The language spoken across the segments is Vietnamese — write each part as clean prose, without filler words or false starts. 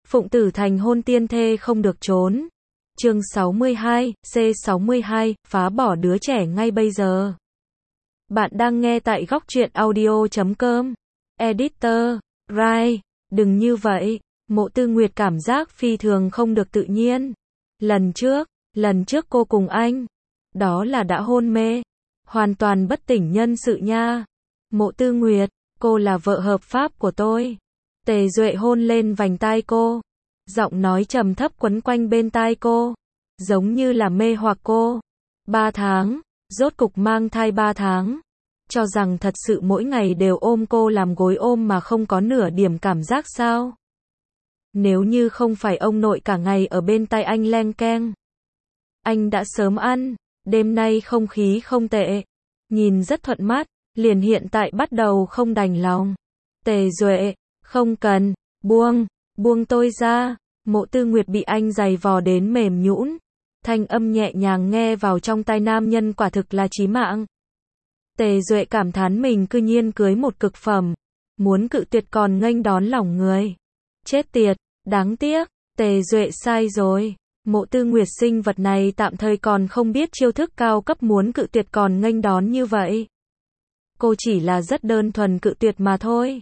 Phụng Tử thành hôn tiên thê không được trốn. Chương 62, C62, phá bỏ đứa trẻ ngay bây giờ. Bạn đang nghe tại góc truyện audio.com. Editor, Rai, đừng như vậy. Mộ Tư Nguyệt cảm giác phi thường không được tự nhiên. Lần trước cô cùng anh, đó là đã hôn mê, hoàn toàn bất tỉnh nhân sự nha. Mộ Tư Nguyệt, cô là vợ hợp pháp của tôi. Tề Duệ hôn lên vành tai cô, giọng nói trầm thấp quấn quanh bên tai cô, giống như là mê hoặc cô. 3 tháng, rốt cục mang thai 3 tháng. Cho rằng thật sự mỗi ngày đều ôm cô làm gối ôm mà không có nửa điểm cảm giác sao? Nếu như không phải ông nội cả ngày ở bên tai anh leng keng, anh đã sớm ăn. Đêm nay không khí không tệ, nhìn rất thuận mắt, liền hiện tại bắt đầu không đành lòng. Tề Duệ, không cần, buông tôi ra. Mộ Tư Nguyệt bị anh giày vò đến mềm nhũn, thanh âm nhẹ nhàng nghe vào trong tai nam nhân quả thực là chí mạng. Tề Duệ cảm thán mình cư nhiên cưới một cực phẩm, muốn cự tuyệt còn nghênh đón lòng người. Chết tiệt, đáng tiếc, Tề Duệ sai rồi. Mộ Tư Nguyệt sinh vật này tạm thời còn không biết chiêu thức cao cấp muốn cự tuyệt còn nghênh đón như vậy. Cô chỉ là rất đơn thuần cự tuyệt mà thôi.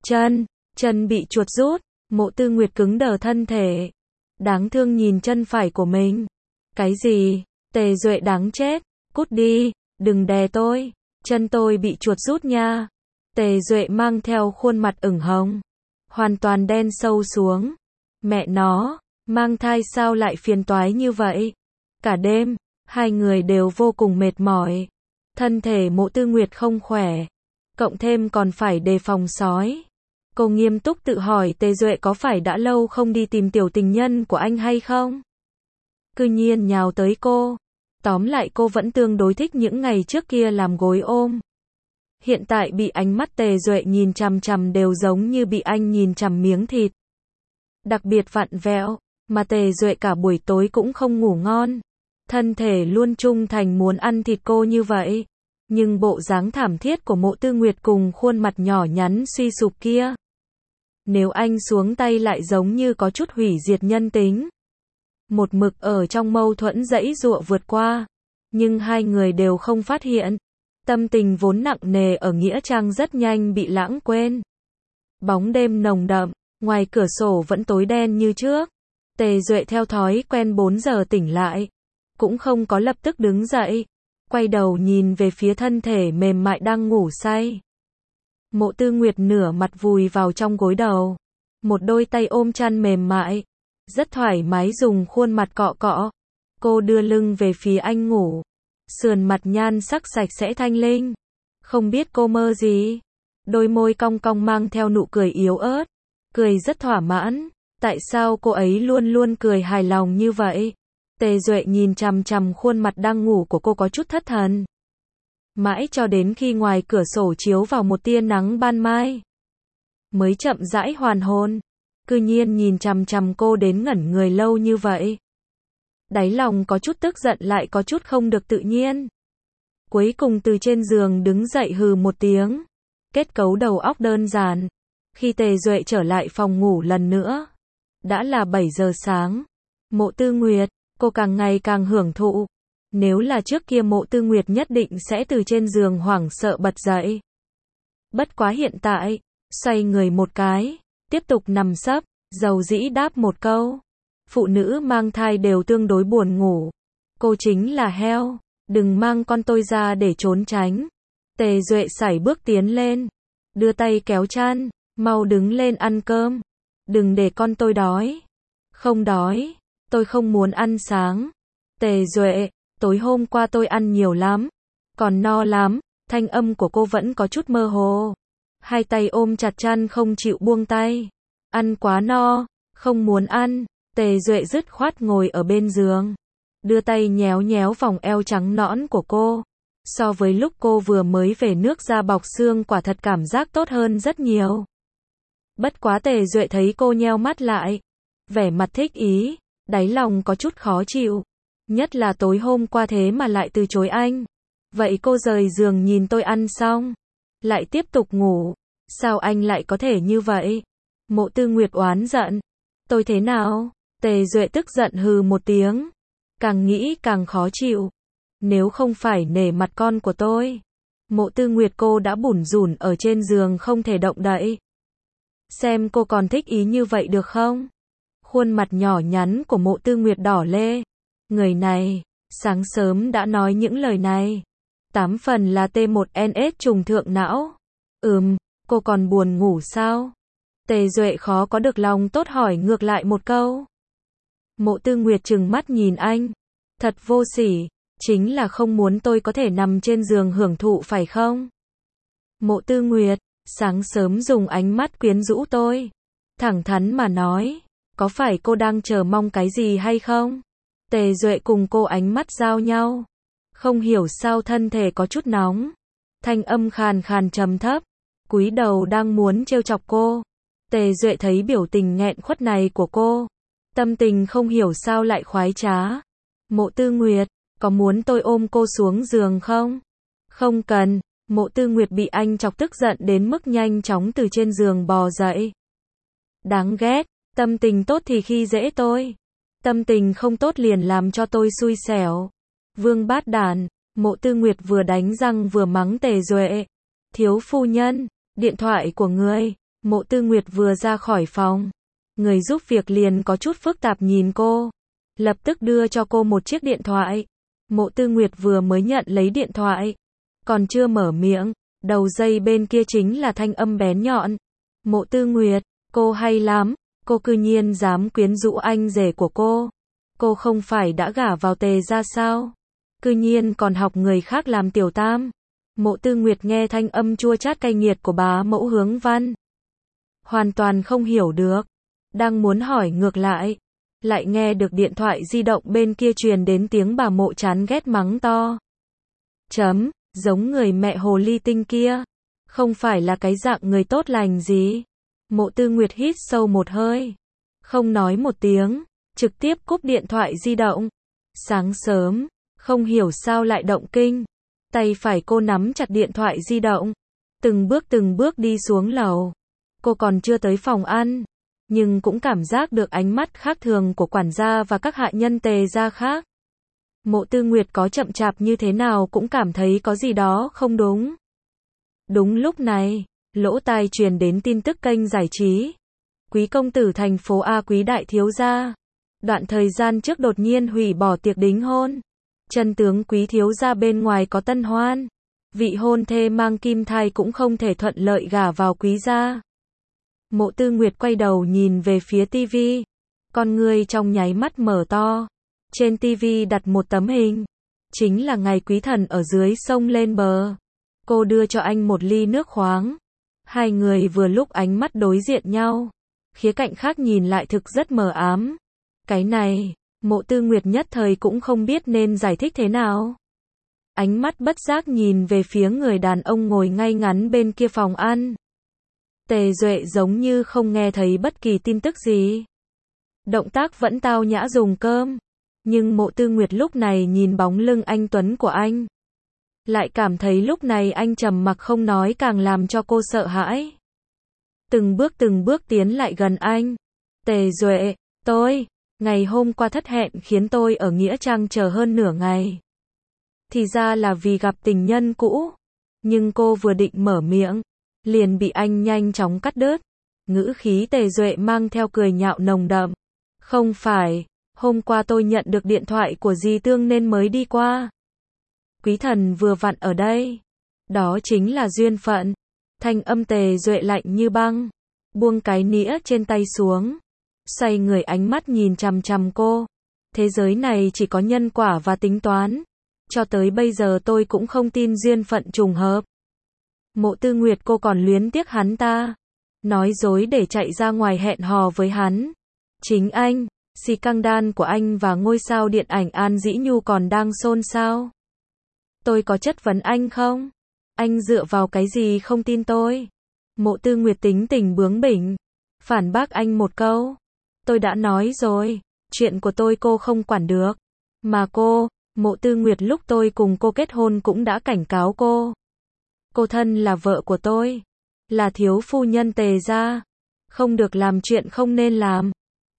Chân bị chuột rút, Mộ Tư Nguyệt cứng đờ thân thể. Đáng thương nhìn chân phải của mình. Cái gì? Tề Duệ đáng chết, cút đi, đừng đè tôi, chân tôi bị chuột rút nha. Tề Duệ mang theo khuôn mặt ửng hồng, hoàn toàn đen sâu xuống. Mẹ nó, mang thai sao lại phiền toái như vậy? Cả đêm, hai người đều vô cùng mệt mỏi. Thân thể Mộ Tư Nguyệt không khỏe, cộng thêm còn phải đề phòng sói. Cô nghiêm túc tự hỏi Tề Duệ có phải đã lâu không đi tìm tiểu tình nhân của anh hay không? Cư nhiên nhào tới cô. Tóm lại cô vẫn tương đối thích những ngày trước kia làm gối ôm. Hiện tại bị ánh mắt Tề Duệ nhìn chằm chằm đều giống như bị anh nhìn chằm miếng thịt. Đặc biệt vặn vẹo, mà Tề Duệ cả buổi tối cũng không ngủ ngon. Thân thể luôn trung thành muốn ăn thịt cô như vậy. Nhưng bộ dáng thảm thiết của Mộ Tư Nguyệt cùng khuôn mặt nhỏ nhắn suy sụp kia. Nếu anh xuống tay lại giống như có chút hủy diệt nhân tính. Một mực ở trong mâu thuẫn giãy giụa vượt qua. Nhưng hai người đều không phát hiện. Tâm tình vốn nặng nề ở Nghĩa Trang rất nhanh bị lãng quên. Bóng đêm nồng đậm, ngoài cửa sổ vẫn tối đen như trước. Tề Duệ theo thói quen 4 giờ tỉnh lại. Cũng không có lập tức đứng dậy. Quay đầu nhìn về phía thân thể mềm mại đang ngủ say. Mộ Tư Nguyệt nửa mặt vùi vào trong gối đầu. Một đôi tay ôm chăn mềm mại. Rất thoải mái dùng khuôn mặt cọ cọ. Cô đưa lưng về phía anh ngủ. Sườn mặt nhan sắc sạch sẽ thanh linh. Không biết cô mơ gì. Đôi môi cong cong mang theo nụ cười yếu ớt. Cười rất thỏa mãn. Tại sao cô ấy luôn luôn cười hài lòng như vậy? Tề Duệ nhìn chằm chằm khuôn mặt đang ngủ của cô có chút thất thần. Mãi cho đến khi ngoài cửa sổ chiếu vào một tia nắng ban mai. Mới chậm rãi hoàn hồn. Cư nhiên nhìn chằm chằm cô đến ngẩn người lâu như vậy. Đáy lòng có chút tức giận lại có chút không được tự nhiên. Cuối cùng từ trên giường đứng dậy hừ một tiếng. Kết cấu đầu óc đơn giản. Khi Tề Duệ trở lại phòng ngủ lần nữa. Đã là 7 giờ sáng. Mộ Tư Nguyệt, cô càng ngày càng hưởng thụ. Nếu là trước kia Mộ Tư Nguyệt nhất định sẽ từ trên giường hoảng sợ bật dậy. Bất quá hiện tại, xoay người một cái, tiếp tục nằm sấp, dầu dĩ đáp một câu. Phụ nữ mang thai đều tương đối buồn ngủ. Cô chính là heo, đừng mang con tôi ra để trốn tránh. Tề Duệ sải bước tiến lên, đưa tay kéo chăn, mau đứng lên ăn cơm. Đừng để con tôi đói. Không đói, tôi không muốn ăn sáng. Tề Duệ, tối hôm qua tôi ăn nhiều lắm, còn no lắm. Thanh âm của cô vẫn có chút mơ hồ. Hai tay ôm chặt chăn không chịu buông tay. Ăn quá no, không muốn ăn. Tề Duệ dứt khoát ngồi ở bên giường. Đưa tay nhéo nhéo vòng eo trắng nõn của cô. So với lúc cô vừa mới về nước da bọc xương quả thật cảm giác tốt hơn rất nhiều. Bất quá Tề Duệ thấy cô nheo mắt lại. Vẻ mặt thích ý, đáy lòng có chút khó chịu. Nhất là tối hôm qua thế mà lại từ chối anh. Vậy cô rời giường nhìn tôi ăn xong, lại tiếp tục ngủ. Sao anh lại có thể như vậy? Mộ Tư Nguyệt oán giận. Tôi thế nào? Tề Duệ tức giận hừ một tiếng. Càng nghĩ càng khó chịu. Nếu không phải nể mặt con của tôi. Mộ Tư Nguyệt cô đã bủn rủn ở trên giường không thể động đậy. Xem cô còn thích ý như vậy được không? Khuôn mặt nhỏ nhắn của Mộ Tư Nguyệt đỏ lê. Người này, sáng sớm đã nói những lời này. 8 phần là T1NS trùng thượng não. Cô còn buồn ngủ sao? Tề Duệ khó có được lòng tốt hỏi ngược lại một câu. Mộ Tư Nguyệt trừng mắt nhìn anh. Thật vô sỉ, chính là không muốn tôi có thể nằm trên giường hưởng thụ phải không? Mộ Tư Nguyệt, sáng sớm dùng ánh mắt quyến rũ tôi. Thẳng thắn mà nói, có phải cô đang chờ mong cái gì hay không? Tề Duệ cùng cô ánh mắt giao nhau. Không hiểu sao thân thể có chút nóng. Thanh âm khàn khàn trầm thấp. Cúi đầu đang muốn trêu chọc cô. Tề Duệ thấy biểu tình nghẹn khuất này của cô. Tâm tình không hiểu sao lại khoái trá. Mộ Tư Nguyệt, có muốn tôi ôm cô xuống giường không? Không cần. Mộ Tư Nguyệt bị anh chọc tức giận đến mức nhanh chóng từ trên giường bò dậy. Đáng ghét, tâm tình tốt thì khi dễ tôi. Tâm tình không tốt liền làm cho tôi xui xẻo. Vương bát đàn, Mộ Tư Nguyệt vừa đánh răng vừa mắng Tề Duệ. Thiếu phu nhân, điện thoại của người. Mộ Tư Nguyệt vừa ra khỏi phòng. Người giúp việc liền có chút phức tạp nhìn cô. Lập tức đưa cho cô một chiếc điện thoại. Mộ Tư Nguyệt vừa mới nhận lấy điện thoại. Còn chưa mở miệng, đầu dây bên kia chính là thanh âm bén nhọn. Mộ Tư Nguyệt, cô hay lắm. Cô cư nhiên dám quyến rũ anh rể của cô. Cô không phải đã gả vào Tề ra sao? Cư nhiên còn học người khác làm tiểu tam. Mộ Tư Nguyệt nghe thanh âm chua chát cay nghiệt của bá mẫu Hướng Văn. Hoàn toàn không hiểu được. Đang muốn hỏi ngược lại. Lại nghe được điện thoại di động bên kia truyền đến tiếng bà Mộ chán ghét mắng to. Giống người mẹ hồ ly tinh kia. Không phải là cái dạng người tốt lành gì. Mộ Tư Nguyệt hít sâu một hơi. Không nói một tiếng. Trực tiếp cúp điện thoại di động. Sáng sớm. Không hiểu sao lại động kinh. Tay phải cô nắm chặt điện thoại di động. Từng bước đi xuống lầu. Cô còn chưa tới phòng ăn. Nhưng cũng cảm giác được ánh mắt khác thường của quản gia và các hạ nhân Tề gia khác. Mộ Tư Nguyệt có chậm chạp như thế nào cũng cảm thấy có gì đó không đúng. Đúng lúc này, lỗ tai truyền đến tin tức kênh giải trí. Quý công tử thành phố A Quý đại thiếu gia. Đoạn thời gian trước đột nhiên hủy bỏ tiệc đính hôn. Chân tướng Quý thiếu gia bên ngoài có tân hoan. Vị hôn thê mang kim thai cũng không thể thuận lợi gả vào Quý gia. Mộ Tư Nguyệt quay đầu nhìn về phía tivi. Con người trong nháy mắt mở to. Trên tivi đặt một tấm hình. Chính là ngày Quý thần ở dưới sông lên bờ. Cô đưa cho anh một ly nước khoáng. Hai người vừa lúc ánh mắt đối diện nhau. Khía cạnh khác nhìn lại thực rất mờ ám. Cái này, Mộ Tư Nguyệt nhất thời cũng không biết nên giải thích thế nào. Ánh mắt bất giác nhìn về phía người đàn ông ngồi ngay ngắn bên kia phòng ăn. Tề Duệ giống như không nghe thấy bất kỳ tin tức gì. Động tác vẫn tao nhã dùng cơm. Nhưng Mộ Tư Nguyệt lúc này nhìn bóng lưng anh tuấn của anh. Lại cảm thấy lúc này anh trầm mặc không nói càng làm cho cô sợ hãi. Từng bước tiến lại gần anh. Tề Duệ, ngày hôm qua thất hẹn khiến tôi ở Nghĩa Trang chờ hơn nửa ngày. Thì ra là vì gặp tình nhân cũ. Nhưng cô vừa định mở miệng. Liền bị anh nhanh chóng cắt đứt. Ngữ khí Tề Duệ mang theo cười nhạo nồng đậm. Không phải, hôm qua tôi nhận được điện thoại của dì Tương nên mới đi qua. Quý thần vừa vặn ở đây. Đó chính là duyên phận. Thanh âm Tề Duệ lạnh như băng. Buông cái nĩa trên tay xuống. Xoay người ánh mắt nhìn chằm chằm cô. Thế giới này chỉ có nhân quả và tính toán. Cho tới bây giờ tôi cũng không tin duyên phận trùng hợp. Mộ Tư Nguyệt cô còn luyến tiếc hắn ta. Nói dối để chạy ra ngoài hẹn hò với hắn. Chính anh, scandal của anh và ngôi sao điện ảnh An Dĩ Nhu còn đang xôn xao. Tôi có chất vấn anh không? Anh dựa vào cái gì không tin tôi? Mộ Tư Nguyệt tính tình bướng bỉnh. Phản bác anh một câu. Tôi đã nói rồi, chuyện của tôi cô không quản được. Mà cô, Mộ Tư Nguyệt lúc tôi cùng cô kết hôn cũng đã cảnh cáo cô. Cô thân là vợ của tôi. Là thiếu phu nhân Tề gia. Không được làm chuyện không nên làm.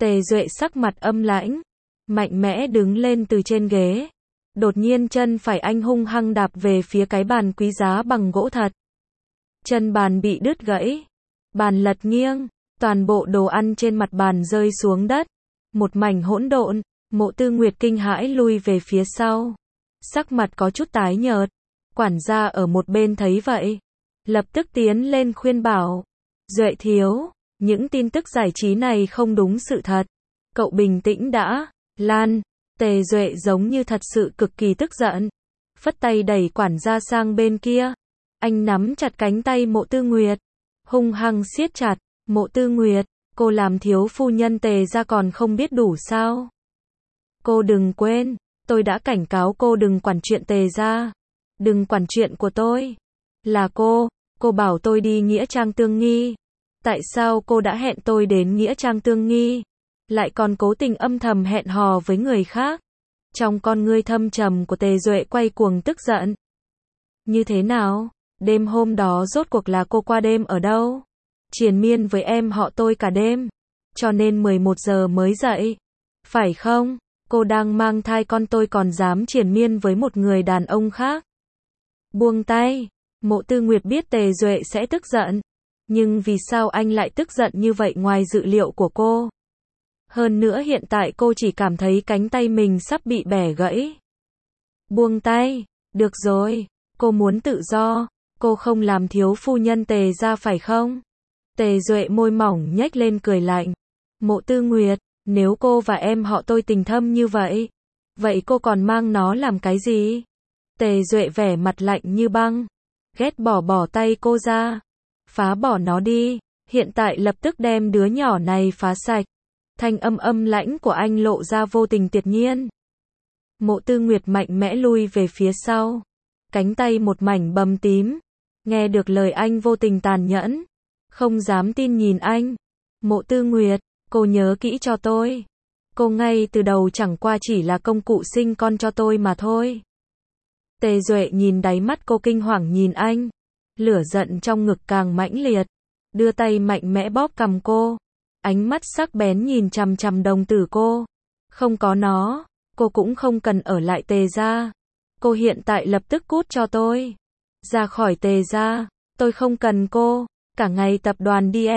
Tề Duệ sắc mặt âm lãnh, mạnh mẽ đứng lên từ trên ghế. Đột nhiên chân phải anh hung hăng đạp về phía cái bàn quý giá bằng gỗ thật. Chân bàn bị đứt gãy, bàn lật nghiêng, toàn bộ đồ ăn trên mặt bàn rơi xuống đất. Một mảnh hỗn độn, Mộ Tư Nguyệt kinh hãi lui về phía sau. Sắc mặt có chút tái nhợt. Quản gia ở một bên thấy vậy, lập tức tiến lên khuyên bảo. Duệ thiếu, những tin tức giải trí này không đúng sự thật. Cậu bình tĩnh đã. Lan, Tề Duệ giống như thật sự cực kỳ tức giận. Phất tay đẩy quản gia sang bên kia. Anh nắm chặt cánh tay Mộ Tư Nguyệt, hung hăng siết chặt. Mộ Tư Nguyệt, cô làm thiếu phu nhân Tề gia còn không biết đủ sao? Cô đừng quên, tôi đã cảnh cáo cô đừng quản chuyện Tề gia. Đừng quản chuyện của tôi. Là cô bảo tôi đi Nghĩa Trang Tương Nghi. Tại sao cô đã hẹn tôi đến Nghĩa Trang Tương Nghi, lại còn cố tình âm thầm hẹn hò với người khác? Trong con ngươi thâm trầm của Tề Duệ quay cuồng tức giận. Như thế nào? Đêm hôm đó rốt cuộc là cô qua đêm ở đâu? Triền miên với em họ tôi cả đêm, cho nên 11 giờ mới dậy. Phải không? Cô đang mang thai con tôi còn dám triền miên với một người đàn ông khác. Buông tay. Mộ Tư Nguyệt biết Tề Duệ sẽ tức giận. Nhưng vì sao anh lại tức giận như vậy ngoài dự liệu của cô? Hơn nữa hiện tại cô chỉ cảm thấy cánh tay mình sắp bị bẻ gãy. Buông tay. Được rồi. Cô muốn tự do. Cô không làm thiếu phu nhân Tề gia phải không? Tề Duệ môi mỏng nhếch lên cười lạnh. Mộ Tư Nguyệt, nếu cô và em họ tôi tình thâm như vậy, vậy cô còn mang nó làm cái gì? Tề Duệ vẻ mặt lạnh như băng. Ghét bỏ tay cô ra. Phá bỏ nó đi. Hiện tại lập tức đem đứa nhỏ này phá sạch. Thanh âm lãnh của anh lộ ra vô tình tuyệt nhiên. Mộ Tư Nguyệt mạnh mẽ lui về phía sau. Cánh tay một mảnh bầm tím. Nghe được lời anh vô tình tàn nhẫn. Không dám tin nhìn anh. Mộ Tư Nguyệt, cô nhớ kỹ cho tôi. Cô ngay từ đầu chẳng qua chỉ là công cụ sinh con cho tôi mà thôi. Tề Duệ nhìn đáy mắt cô kinh hoàng nhìn anh. Lửa giận trong ngực càng mãnh liệt. Đưa tay mạnh mẽ bóp cằm cô. Ánh mắt sắc bén nhìn chằm chằm đồng tử cô. Không có nó, cô cũng không cần ở lại Tề gia. Cô hiện tại lập tức cút cho tôi. Ra khỏi Tề gia, tôi không cần cô. Cả ngày tập đoàn đi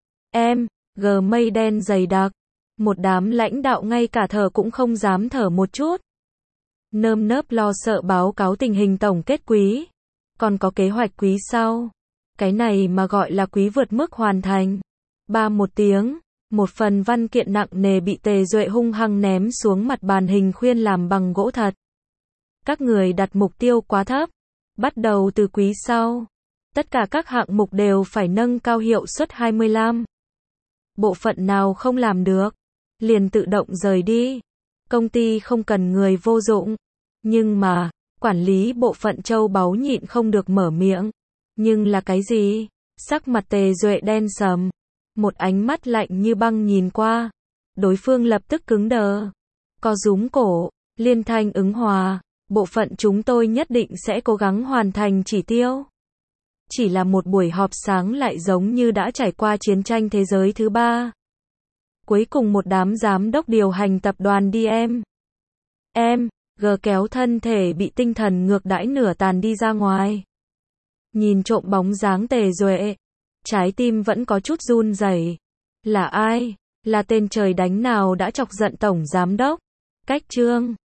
gờ mây đen dày đặc. Một đám lãnh đạo ngay cả thở cũng không dám thở một chút. Nơm nớp lo sợ báo cáo tình hình tổng kết quý. Còn có kế hoạch quý sau. Cái này mà gọi là quý vượt mức hoàn thành. Một tiếng, một phần văn kiện nặng nề bị Tề Duệ hung hăng ném xuống mặt bàn hình khuyên làm bằng gỗ thật. Các người đặt mục tiêu quá thấp. Bắt đầu từ quý sau, tất cả các hạng mục đều phải nâng cao hiệu suất 25. Bộ phận nào không làm được, liền tự động rời đi. Công ty không cần người vô dụng. Nhưng mà, quản lý bộ phận châu báu nhịn không được mở miệng. Nhưng là cái gì? Sắc mặt Tề Duệ đen sầm. Một ánh mắt lạnh như băng nhìn qua. Đối phương lập tức cứng đờ. Co rúm cổ, liên thanh ứng hòa. Bộ phận chúng tôi nhất định sẽ cố gắng hoàn thành chỉ tiêu. Chỉ là một buổi họp sáng lại giống như đã trải qua chiến tranh thế giới thứ 3. Cuối cùng một đám giám đốc điều hành tập đoàn DMG kéo thân thể bị tinh thần ngược đãi nửa tàn đi ra ngoài. Nhìn trộm bóng dáng Tề Duệ, trái tim vẫn có chút run rẩy. Là ai? Là tên trời đánh nào đã chọc giận tổng giám đốc? Cách chương